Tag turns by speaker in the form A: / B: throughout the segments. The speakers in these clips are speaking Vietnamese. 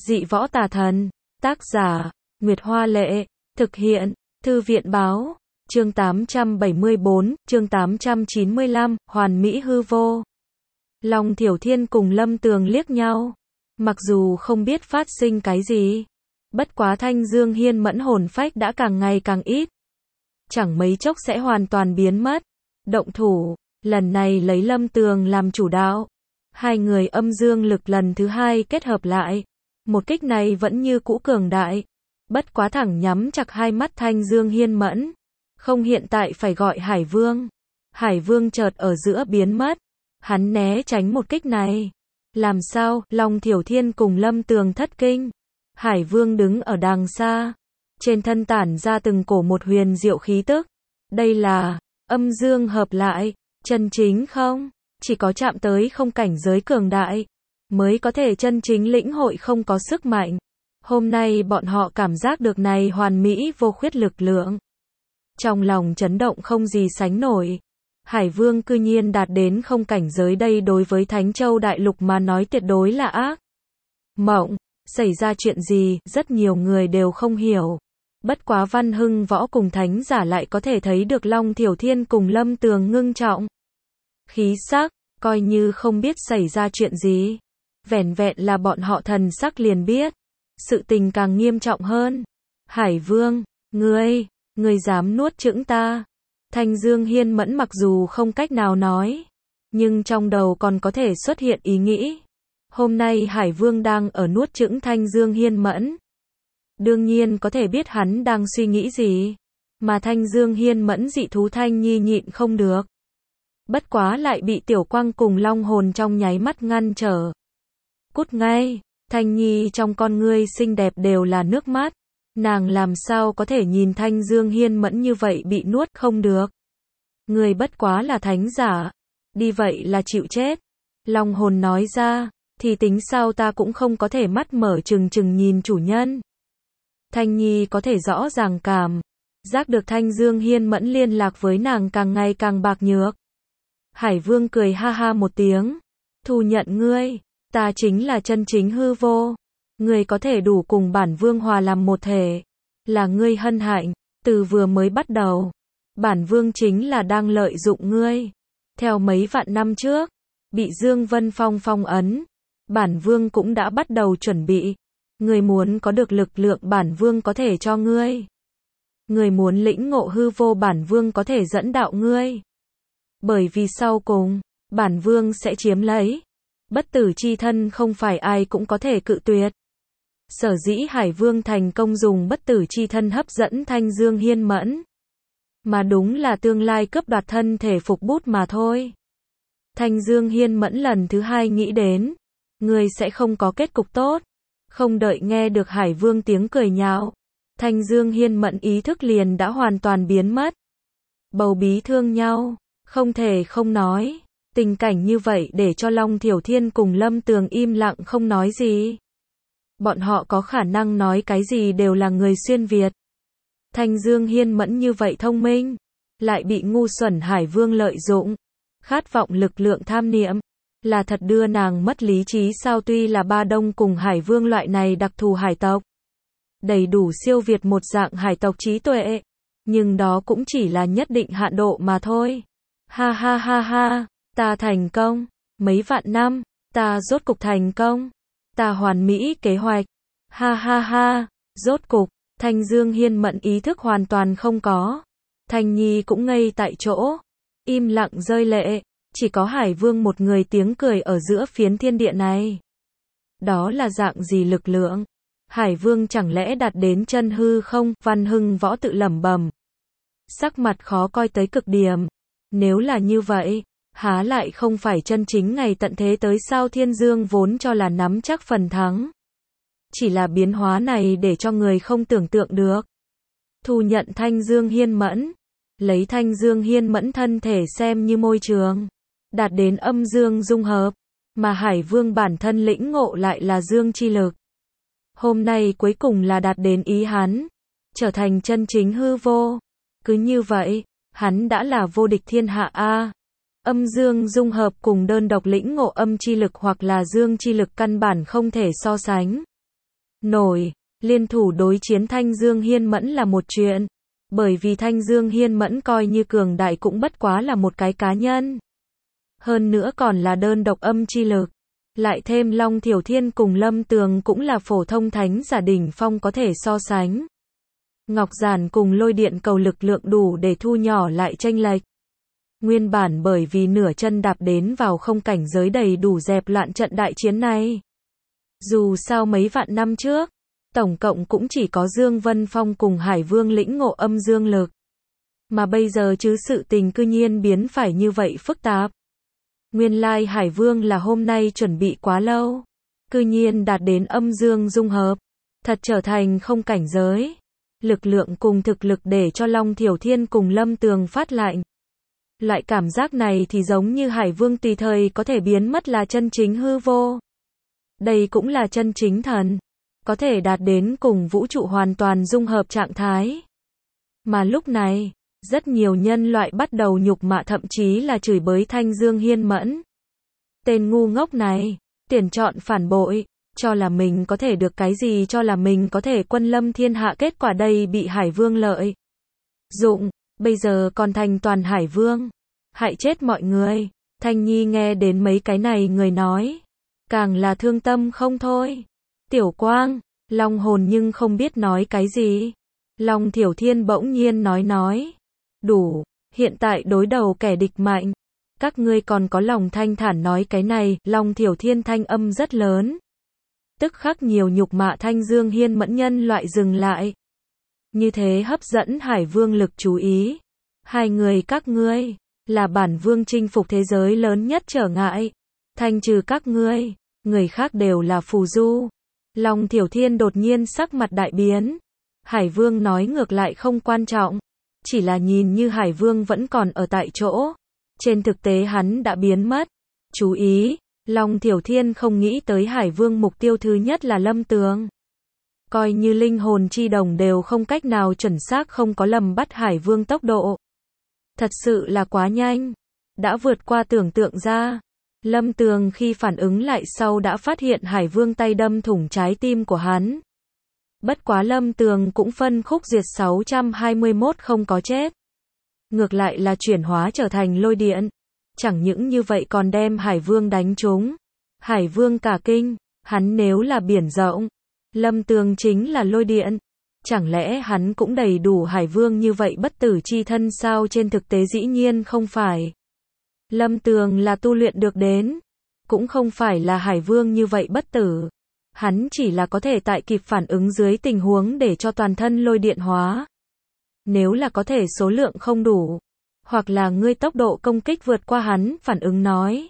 A: Dị võ tà thần. Tác giả, Nguyệt Hoa Lệ. Thực hiện, Thư viện Báo. Chương 874, chương 895, Hoàn Mỹ hư vô. Long Thiểu Thiên cùng Lâm Tường liếc nhau. Mặc dù không biết phát sinh cái gì. Bất quá Thanh Dương Hiên Mẫn hồn phách đã càng ngày càng ít. Chẳng mấy chốc sẽ hoàn toàn biến mất. Động thủ, lần này lấy Lâm Tường làm chủ đạo. Hai người âm dương lực lần thứ hai kết hợp lại. Một kích này vẫn như cũ cường đại. Bất quá thẳng nhắm chặt hai mắt Thanh Dương Hiên Mẫn. Không, hiện tại phải gọi Hải Vương. Hải Vương chợt ở giữa biến mất. Hắn né tránh một kích này. Làm sao? Long Thiểu Thiên cùng Lâm Tường thất kinh. Hải Vương đứng ở đằng xa. Trên thân tản ra từng cổ một huyền diệu khí tức. Đây là âm dương hợp lại. Chân chính không? Chỉ có chạm tới không cảnh giới cường đại mới có thể chân chính lĩnh hội không có sức mạnh. Hôm nay bọn họ cảm giác được này hoàn mỹ vô khuyết lực lượng. Trong lòng chấn động không gì sánh nổi. Hải Vương cư nhiên đạt đến không cảnh giới, đây đối với Thánh Châu Đại Lục mà nói tuyệt đối là ác mộng. Xảy ra chuyện gì, rất nhiều người đều không hiểu. Bất quá Văn Hưng Võ cùng Thánh Giả lại có thể thấy được Long Thiểu Thiên cùng Lâm Tường ngưng trọng khí sắc, coi như không biết xảy ra chuyện gì. Vẻn vẹn là bọn họ thần sắc liền biết. Sự tình càng nghiêm trọng hơn. Hải Vương, ngươi dám nuốt chửng ta. Thanh Dương Hiên Mẫn mặc dù không cách nào nói, nhưng trong đầu còn có thể xuất hiện ý nghĩ. Hôm nay Hải Vương đang ở nuốt chửng Thanh Dương Hiên Mẫn. Đương nhiên có thể biết hắn đang suy nghĩ gì. Mà Thanh Dương Hiên Mẫn dị thú Thanh Nhi nhịn không được. Bất quá lại bị Tiểu Quang cùng Long Hồn trong nháy mắt ngăn trở. Cút ngay. Thanh Nhi trong con ngươi xinh đẹp đều là nước mắt. Nàng làm sao có thể nhìn Thanh Dương Hiên Mẫn như vậy bị nuốt, không được. Người bất quá là thánh giả. Đi vậy là chịu chết. Long Hồn nói ra, thì tính sao ta cũng không có thể mắt mở trừng trừng nhìn chủ nhân. Thanh Nhi có thể rõ ràng cảm giác được Thanh Dương Hiên Mẫn liên lạc với nàng càng ngày càng bạc nhược. Hải Vương cười ha ha một tiếng. Thu nhận ngươi. Ta chính là chân chính hư vô. Ngươi có thể đủ cùng bản Vương hòa làm một thể. Là ngươi hân hạnh. Từ vừa mới bắt đầu, bản Vương chính là đang lợi dụng ngươi. Theo mấy vạn năm trước, bị Dương Vân Phong phong ấn, bản Vương cũng đã bắt đầu chuẩn bị. Ngươi muốn có được lực lượng, bản Vương có thể cho ngươi. Ngươi muốn lĩnh ngộ hư vô, bản Vương có thể dẫn đạo ngươi. Bởi vì sau cùng, bản Vương sẽ chiếm lấy. Bất tử chi thân không phải ai cũng có thể cự tuyệt. Sở dĩ Hải Vương thành công dùng bất tử chi thân hấp dẫn Thanh Dương Hiên Mẫn. Mà đúng là tương lai cướp đoạt thân thể phục bút mà thôi. Thanh Dương Hiên Mẫn lần thứ hai nghĩ đến. Ngươi sẽ không có kết cục tốt. Không đợi nghe được Hải Vương tiếng cười nhạo. Thanh Dương Hiên Mẫn ý thức liền đã hoàn toàn biến mất. Bầu bí thương nhau. Không thể không nói. Tình cảnh như vậy để cho Long Thiểu Thiên cùng Lâm Tường im lặng không nói gì. Bọn họ có khả năng nói cái gì đều là người xuyên Việt. Thanh Dương Hiên Mẫn như vậy thông minh, lại bị ngu xuẩn Hải Vương lợi dụng. Khát vọng lực lượng tham niệm, là thật đưa nàng mất lý trí sao? Tuy là Ba Đông cùng Hải Vương loại này đặc thù hải tộc, đầy đủ siêu việt một dạng hải tộc trí tuệ, nhưng đó cũng chỉ là nhất định hạn độ mà thôi. Ha ha ha ha. Ta thành công. Mấy vạn năm, ta rốt cục thành công. Ta hoàn mỹ kế hoạch. Ha ha ha. Rốt cục, Thanh Dương Hiên Mẫn ý thức hoàn toàn không có. Thanh Nhi cũng ngây tại chỗ. Im lặng rơi lệ. Chỉ có Hải Vương một người tiếng cười ở giữa phiến thiên địa này. Đó là dạng gì lực lượng? Hải Vương chẳng lẽ đạt đến chân hư không? Văn Hưng Võ tự lẩm bẩm. Sắc mặt khó coi tới cực điểm. Nếu là như vậy, há lại không phải chân chính ngày tận thế tới sao? Thiên Dương vốn cho là nắm chắc phần thắng. Chỉ là biến hóa này để cho người không tưởng tượng được. Thu nhận Thanh Dương Hiên Mẫn. Lấy Thanh Dương Hiên Mẫn thân thể xem như môi trường. Đạt đến âm dương dung hợp. Mà Hải Vương bản thân lĩnh ngộ lại là dương chi lực. Hôm nay cuối cùng là đạt đến ý hắn. Trở thành chân chính hư vô. Cứ như vậy, hắn đã là vô địch thiên hạ a. Âm dương dung hợp cùng đơn độc lĩnh ngộ âm chi lực hoặc là dương chi lực căn bản không thể so sánh. nổi, liên thủ đối chiến Thanh Dương Hiên Mẫn là một chuyện. Bởi vì Thanh Dương Hiên Mẫn coi như cường đại cũng bất quá là một cái cá nhân. Hơn nữa còn là đơn độc âm chi lực. Lại thêm Long Thiểu Thiên cùng Lâm Tường cũng là phổ thông thánh giả đỉnh phong có thể so sánh. Ngọc Giản cùng lôi điện cầu lực lượng đủ để thu nhỏ lại chênh lệch. Nguyên bản bởi vì nửa chân đạp đến vào không cảnh giới đầy đủ dẹp loạn trận đại chiến này. Dù sao mấy vạn năm trước, tổng cộng cũng chỉ có Dương Vân Phong cùng Hải Vương lĩnh ngộ âm dương lực. Mà bây giờ chứ sự tình cư nhiên biến phải như vậy phức tạp. Nguyên lai Hải Vương là hôm nay chuẩn bị quá lâu. Cư nhiên đạt đến âm dương dung hợp. Thật trở thành không cảnh giới. Lực lượng cùng thực lực để cho Long Thiểu Thiên cùng Lâm Tường phát lạnh. Loại cảm giác này thì giống như Hải Vương tùy thời có thể biến mất là chân chính hư vô. Đây cũng là chân chính thần. Có thể đạt đến cùng vũ trụ hoàn toàn dung hợp trạng thái. Mà lúc này, rất nhiều nhân loại bắt đầu nhục mạ thậm chí là chửi bới Thanh Dương Hiên Mẫn. Tên ngu ngốc này, tiền chọn phản bội, cho là mình có thể được cái gì, cho là mình có thể quân lâm thiên hạ, kết quả đây bị Hải Vương lợi dụng, bây giờ còn thành toàn Hải Vương, hại chết mọi người. Thanh Nhi nghe đến mấy cái này người nói, càng là thương tâm không thôi. Tiểu Quang, Long Hồn nhưng không biết nói cái gì. Long Thiểu Thiên bỗng nhiên nói. Đủ, hiện tại đối đầu kẻ địch mạnh. Các ngươi còn có lòng thanh thản nói cái này. Long Thiểu Thiên thanh âm rất lớn. Tức khắc nhiều nhục mạ Thanh Dương Hiên Mẫn nhân loại dừng lại. Như thế hấp dẫn Hải Vương lực chú ý. Hai người các ngươi, là bản vương chinh phục thế giới lớn nhất trở ngại. Thanh trừ các ngươi, người khác đều là phù du. Long Thiểu Thiên đột nhiên sắc mặt đại biến. Hải Vương nói ngược lại không quan trọng. Chỉ là nhìn như Hải Vương vẫn còn ở tại chỗ. Trên thực tế hắn đã biến mất. Chú ý, Long Thiểu Thiên không nghĩ tới Hải Vương mục tiêu thứ nhất là Lâm Tường. Coi như linh hồn chi đồng đều không cách nào chuẩn xác không có lầm bắt Hải Vương tốc độ. Thật sự là quá nhanh. Đã vượt qua tưởng tượng ra. Lâm Tường khi phản ứng lại sau đã phát hiện Hải Vương tay đâm thủng trái tim của hắn. Bất quá Lâm Tường cũng phân khúc diệt 621 không có chết. Ngược lại là chuyển hóa trở thành lôi điện. Chẳng những như vậy còn đem Hải Vương đánh trúng. Hải Vương cả kinh, hắn nếu là biển rộng, Lâm Tường chính là lôi điện. Chẳng lẽ hắn cũng đầy đủ Hải Vương như vậy bất tử chi thân sao? Trên thực tế dĩ nhiên không phải. Lâm Tường là tu luyện được đến, cũng không phải là Hải Vương như vậy bất tử. Hắn chỉ là có thể tại kịp phản ứng dưới tình huống để cho toàn thân lôi điện hóa. Nếu là có thể số lượng không đủ, hoặc là ngươi tốc độ công kích vượt qua hắn, phản ứng nói.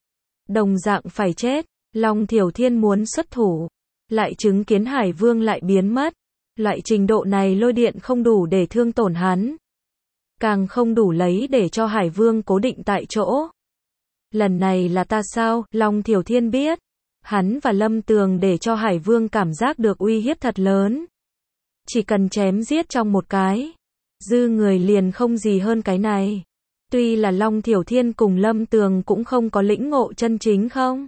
A: Đồng dạng phải chết. Long Thiểu Thiên muốn xuất thủ, lại chứng kiến Hải Vương lại biến mất. Loại trình độ này lôi điện không đủ để thương tổn hắn. Càng không đủ lấy để cho Hải Vương cố định tại chỗ. Lần này là ta sao? Long Thiểu Thiên biết. Hắn và Lâm Tường để cho Hải Vương cảm giác được uy hiếp thật lớn. Chỉ cần chém giết trong một cái, dư người liền không gì hơn cái này. Tuy là Long Thiểu Thiên cùng Lâm Tường cũng không có lĩnh ngộ chân chính không?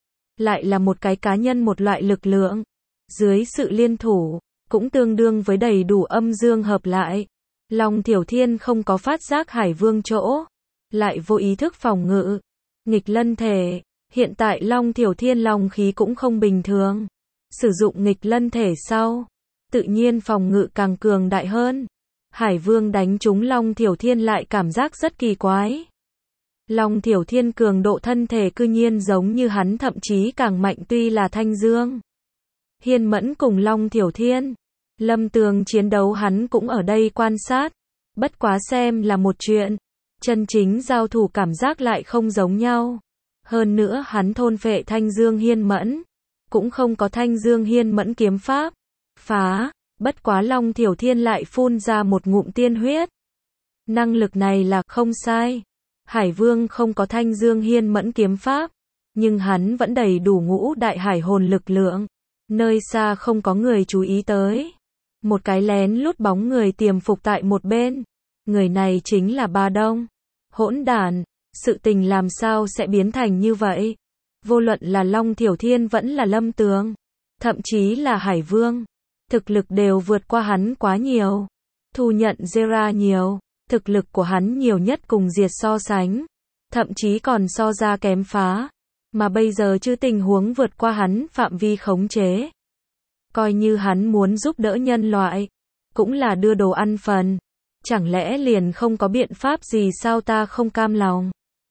A: Lại là một cái cá nhân một loại lực lượng. Dưới sự liên thủ, cũng tương đương với đầy đủ âm dương hợp lại. Long Thiểu Thiên không có phát giác Hải Vương chỗ. Lại vô ý thức phòng ngự. Nghịch lân thể. Hiện tại Long Thiểu Thiên long khí cũng không bình thường. Sử dụng nghịch lân thể sau, tự nhiên phòng ngự càng cường đại hơn. Hải Vương đánh trúng Long Thiểu Thiên lại cảm giác rất kỳ quái. Long Thiểu Thiên cường độ thân thể cư nhiên giống như hắn, thậm chí càng mạnh. Tuy là Thanh Dương Hiên Mẫn cùng Long Thiểu Thiên, Lâm Tường chiến đấu hắn cũng ở đây quan sát. Bất quá xem là một chuyện, chân chính giao thủ cảm giác lại không giống nhau. Hơn nữa hắn thôn phệ Thanh Dương Hiên Mẫn, cũng không có Thanh Dương Hiên Mẫn kiếm pháp phá. Bất quá Long Thiểu Thiên lại phun ra một ngụm tiên huyết. Năng lực này là không sai. Hải Vương không có Thanh Dương Hiên Mẫn kiếm pháp, nhưng hắn vẫn đầy đủ ngũ đại hải hồn lực lượng. Nơi xa không có người chú ý tới. Một cái lén lút bóng người tiềm phục tại một bên. Người này chính là Ba Đông. Hỗn đản, sự tình làm sao sẽ biến thành như vậy? Vô luận là Long Thiểu Thiên vẫn là Lâm Tường, thậm chí là Hải Vương, thực lực đều vượt qua hắn quá nhiều. Thu nhận Zera nhiều, thực lực của hắn nhiều nhất cùng Diệt so sánh, thậm chí còn so ra kém phá, mà bây giờ chứ tình huống vượt qua hắn phạm vi khống chế. Coi như hắn muốn giúp đỡ nhân loại, cũng là đưa đồ ăn phần, chẳng lẽ liền không có biện pháp gì sao ta không cam lòng.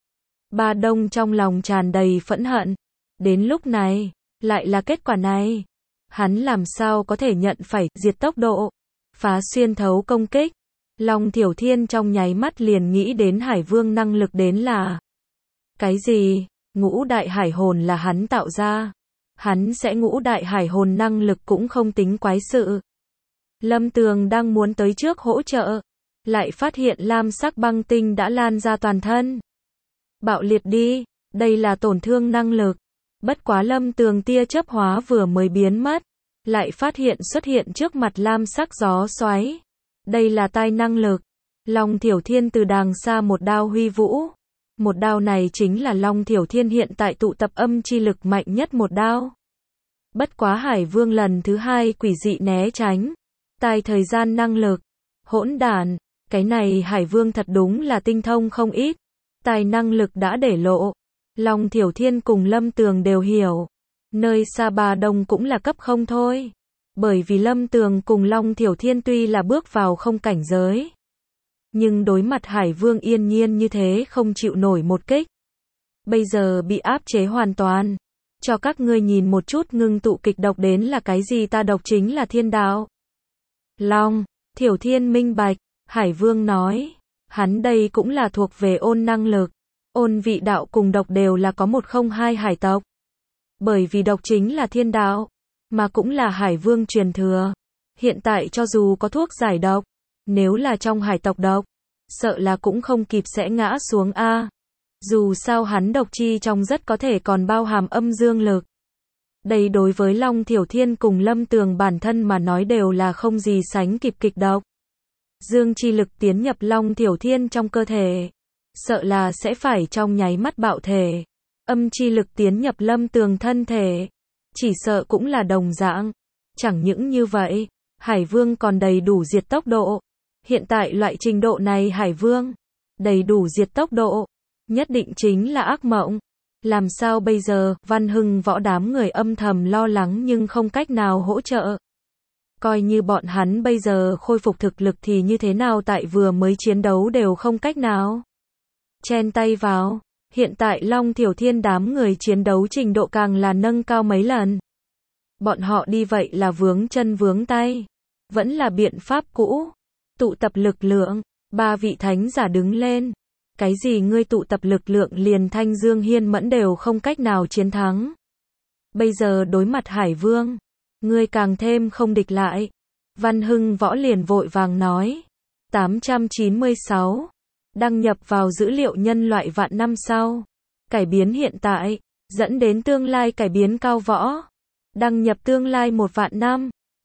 A: Ba Đông trong lòng tràn đầy phẫn hận, đến lúc này, lại là kết quả này. Hắn làm sao có thể nhận phải diệt tốc độ, phá xuyên thấu công kích. Long Thiểu Thiên trong nháy mắt liền nghĩ đến Hải Vương năng lực đến là cái gì? Ngũ đại hải hồn là hắn tạo ra. Hắn sẽ ngũ đại hải hồn năng lực cũng không tính quái sự. Lâm Tường đang muốn tới trước hỗ trợ, lại phát hiện lam sắc băng tinh đã lan ra toàn thân. Bạo liệt đi, đây là tổn thương năng lực. Bất quá Lâm Tường tia chớp hóa vừa mới biến mất, lại phát hiện xuất hiện trước mặt lam sắc gió xoáy. Đây là tai năng lực. Long Thiểu Thiên từ đàng xa một đao huy vũ. Một đao này chính là Long Thiểu Thiên hiện tại tụ tập âm chi lực mạnh nhất một đao. Bất quá Hải Vương lần thứ hai quỷ dị né tránh. Tai thời gian năng lực. Hỗn đản, cái này Hải Vương thật đúng là tinh thông không ít. Tài năng lực đã để lộ. Long Thiểu Thiên cùng Lâm Tường đều hiểu. Nơi xa Ba Đông cũng là cấp không thôi. Bởi vì Lâm Tường cùng Long Thiểu Thiên tuy là bước vào không cảnh giới, nhưng đối mặt Hải Vương yên nhiên như thế không chịu nổi một kích. Bây giờ bị áp chế hoàn toàn. Cho các ngươi nhìn một chút ngưng tụ kịch độc đến là cái gì, ta độc chính là thiên đạo. Long Thiểu Thiên minh bạch, Hải Vương nói, hắn đây cũng là thuộc về ôn năng lực. Ôn vị đạo cùng độc đều là có 102 hải tộc. Bởi vì độc chính là thiên đạo, mà cũng là Hải Vương truyền thừa. Hiện tại cho dù có thuốc giải độc, nếu là trong hải tộc độc, sợ là cũng không kịp sẽ ngã xuống a. Dù sao hắn độc chi trong rất có thể còn bao hàm âm dương lực. Đây đối với Long Thiểu Thiên cùng Lâm Tường bản thân mà nói đều là không gì sánh kịp kịch độc. Dương chi lực tiến nhập Long Thiểu Thiên trong cơ thể, sợ là sẽ phải trong nháy mắt bạo thể. Âm chi lực tiến nhập Lâm Tường thân thể, chỉ sợ cũng là đồng dạng. Chẳng những như vậy, Hải Vương còn đầy đủ diệt tốc độ. Hiện tại loại trình độ này Hải Vương, đầy đủ diệt tốc độ, nhất định chính là ác mộng. Làm sao bây giờ? Văn Hưng Võ đám người âm thầm lo lắng nhưng không cách nào hỗ trợ. Coi như bọn hắn bây giờ khôi phục thực lực thì như thế nào, tại vừa mới chiến đấu đều không cách nào chen tay vào. Hiện tại Long Thiểu Thiên đám người chiến đấu trình độ càng là nâng cao mấy lần. Bọn họ đi vậy là vướng chân vướng tay. Vẫn là biện pháp cũ. Tụ tập lực lượng. Ba vị thánh giả đứng lên. Cái gì ngươi tụ tập lực lượng liền Thanh Dương Hiên Mẫn đều không cách nào chiến thắng. Bây giờ đối mặt Hải Vương, ngươi càng thêm không địch lại. Văn Hưng Võ liền vội vàng nói. 896. Đăng nhập vào dữ liệu nhân loại vạn năm sau. Cải biến hiện tại, dẫn đến tương lai cải biến cao võ. Đăng nhập tương lai 1 vạn năm.